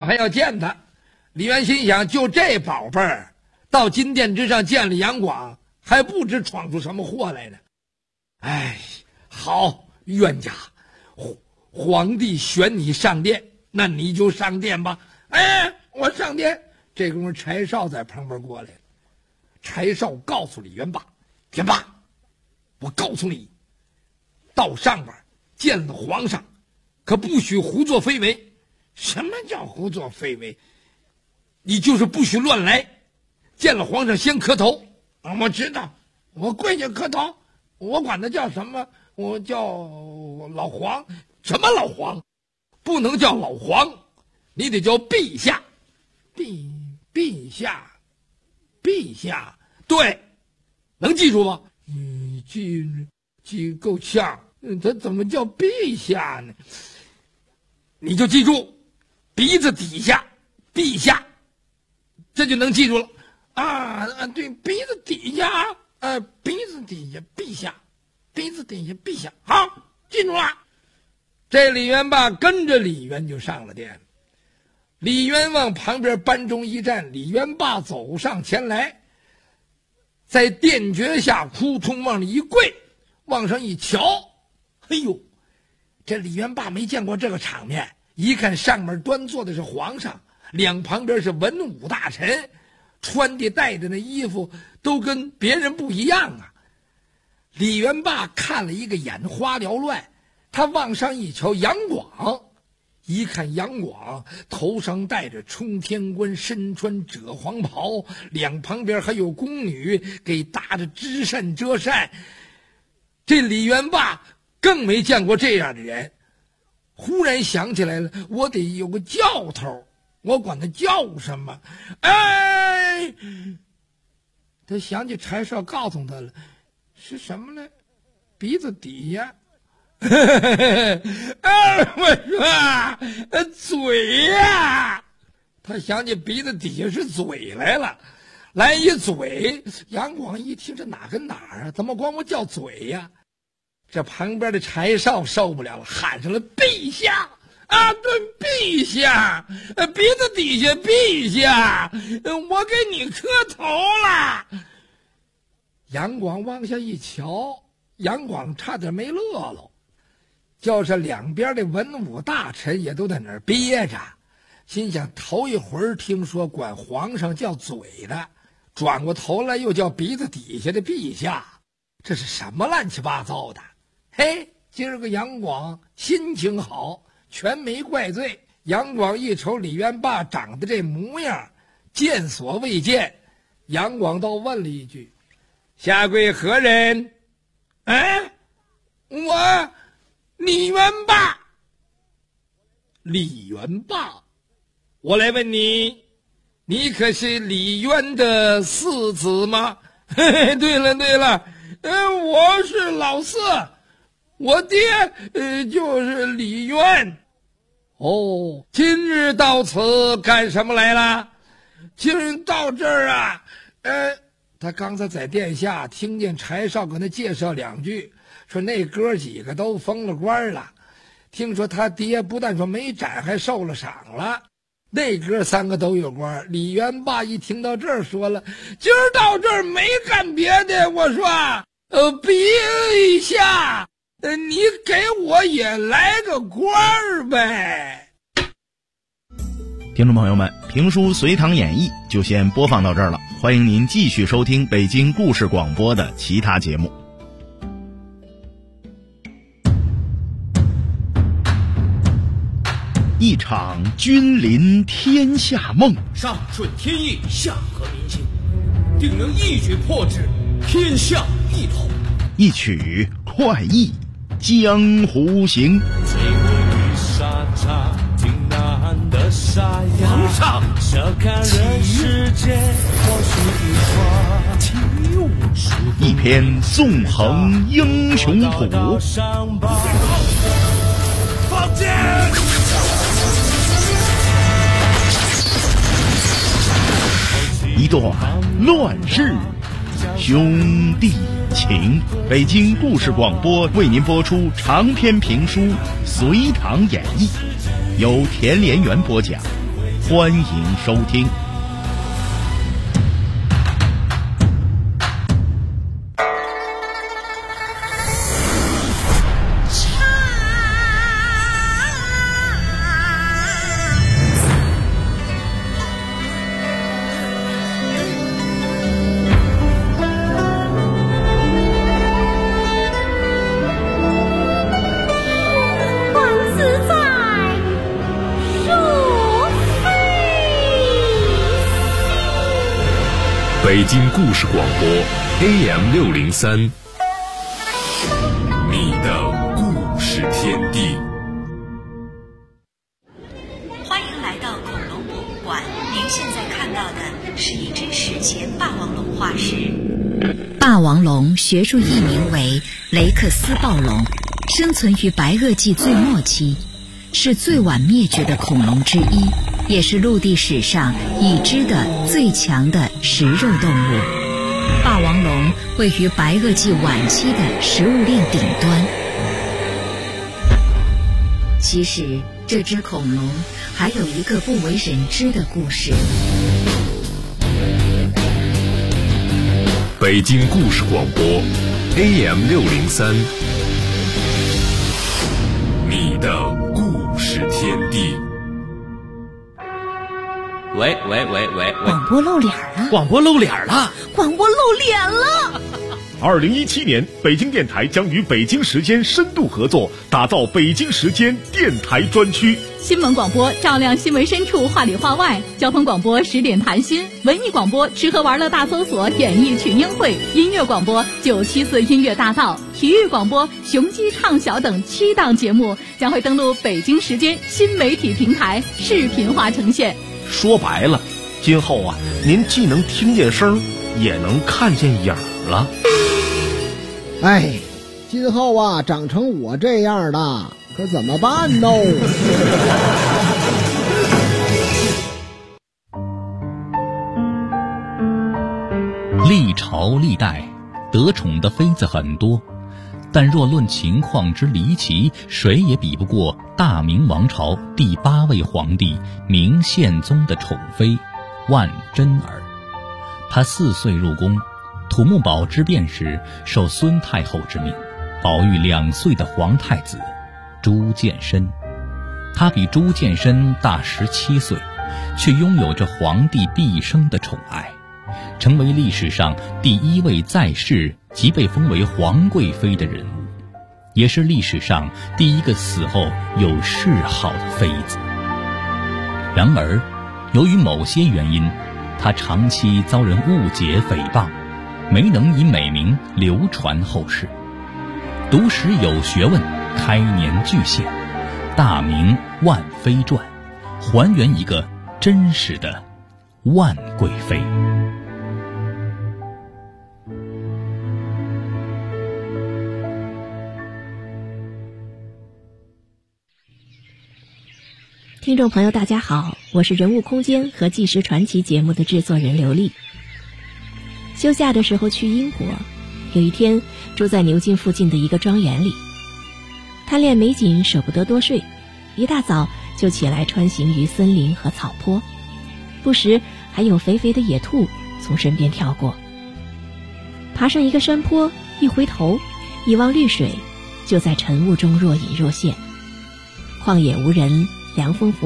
还要见他。李渊心想，就这宝贝儿到金殿之上见了杨广，还不知闯出什么祸来呢。哎，好，冤家，皇帝选你上殿，那你就上殿吧。哎，我上殿。这功夫柴少在旁边过来了。柴少告诉李元霸：元霸，我告诉你，到上边见了皇上，可不许胡作非为。什么叫胡作非为？你就是不许乱来。见了皇上先磕头。我知道，我跪下磕头。我管他叫什么？我叫老黄。什么老黄？不能叫老黄，你得叫陛下。陛下，对，能记住吗？记够呛。他怎么叫陛下呢？你就记住，鼻子底下，陛下，这就能记住了。对，鼻子底下，鼻子底下，陛下，鼻子底下，陛下，好，记住了。这李元霸跟着李渊就上了殿。李渊往旁边班中一站，李元霸走上前来，在殿阶下扑通往里一跪，往上一瞧，哎呦，这李元霸没见过这个场面。一看上面端坐的是皇上，两旁边是文武大臣，穿的戴的那衣服都跟别人不一样啊。李元霸看了一个眼花缭乱，他往上一瞧，杨广。一看杨广头上戴着冲天冠，身穿赭黄袍，两旁边还有宫女给搭着织扇遮扇。这李元霸更没见过这样的人，忽然想起来了，我得有个教头，我管他叫什么？哎，他想起柴少告诉他了，是什么呢？鼻子底下。我说嘴呀，他想起鼻子底下是嘴来了，来一嘴。杨广一听，这哪跟哪儿啊？怎么管我叫嘴呀？这旁边的柴少受不了了，喊上了陛下啊！对，陛下，鼻子底下，陛下，我给你磕头了。杨广往下一瞧，杨广差点没乐了。就是两边的文武大臣也都在那儿憋着，心想头一回听说管皇上叫嘴的，转过头来又叫鼻子底下的陛下，这是什么乱七八糟的？嘿，今儿个杨广心情好，全没怪罪。杨广一瞅李元霸长得这模样，见所未见，杨广倒问了一句：下跪何人？哎，我李元霸。李元霸，我来问你，你可是李渊的四子吗？嘿嘿，对了，我是老四，我爹就是李渊。哦，今日到此干什么来了？今日到这儿啊，他刚才在殿下听见柴少跟他介绍两句，说那哥几个都封了官了，听说他爹不但说没斩，还受了赏了，那哥三个都有官。李元霸一听到这儿说了，今儿到这儿没干别的，我说陛下，你给我也来个官儿呗。 听众朋友们，评书《隋唐演义》就先播放到这儿了，欢迎您继续收听北京故事广播的其他节目。一场君临天下梦， 上顺天意，下合民心，定能一举破之，天下一统。 一曲快意江湖行。 皇上， 一篇纵横英雄谱， 放箭！ 一段乱世兄弟情。北京故事广播为您播出长篇评书《隋唐演义》，由田连元播讲。 欢迎收听。 北京故事广播 AM603， 你的故事天地。 欢迎来到恐龙博物馆，您现在看到的是一只史前霸王龙化石。霸王龙学术译名为雷克斯暴龙，生存于白垩纪最末期，是最晚灭绝的恐龙之一，也是陆地史上已知的最强的食肉动物。霸王龙位于白垩纪晚期的食物链顶端。其实这只恐龙还有一个不为人知的故事。 北京故事广播 AM603， 你的故事天地。 喂， 广播露脸了！ 广播露脸了！ 广播露脸了 ！2017年，北京电台将与北京时间深度合作，打造北京时间电台专区。 新闻广播照亮新闻深处，话里话外；交通广播10点谈心；文艺广播吃喝玩乐大搜索，演艺群英会；音乐广播974音乐大道；体育广播雄鸡唱晓等7档节目将会登陆北京时间新媒体平台，视频化呈现。 说白了，今后啊，您既能听见声，也能看见影了。 哎，今后啊，长成我这样的，可怎么办呢？ 历朝历代，得宠的妃子很多，但若论情况之离奇，谁也比不过大明王朝第8位皇帝明宪宗的宠妃万贞儿。她4岁入宫，土木堡之变时受孙太后之命，保育2岁的皇太子朱见深。她比朱见深大17岁，却拥有着皇帝毕生的宠爱，成为历史上第1位在世即被封为皇贵妃的人物，也是历史上第1个死后有谥号的妃子。然而，由于某些原因，她长期遭人误解诽谤，没能以美名流传后世。读史有学问，开年巨献《大明万妃传》，还原一个真实的万贵妃。 听众朋友大家好，我是人物空间和纪实传奇节目的制作人刘丽。休假的时候去英国，有一天住在牛津附近的一个庄园里，贪恋美景舍不得多睡，一大早就起来穿行于森林和草坡，不时还有肥肥的野兔从身边跳过。爬上一个山坡，一回头一望绿水，就在晨雾中若隐若现。旷野无人，凉风拂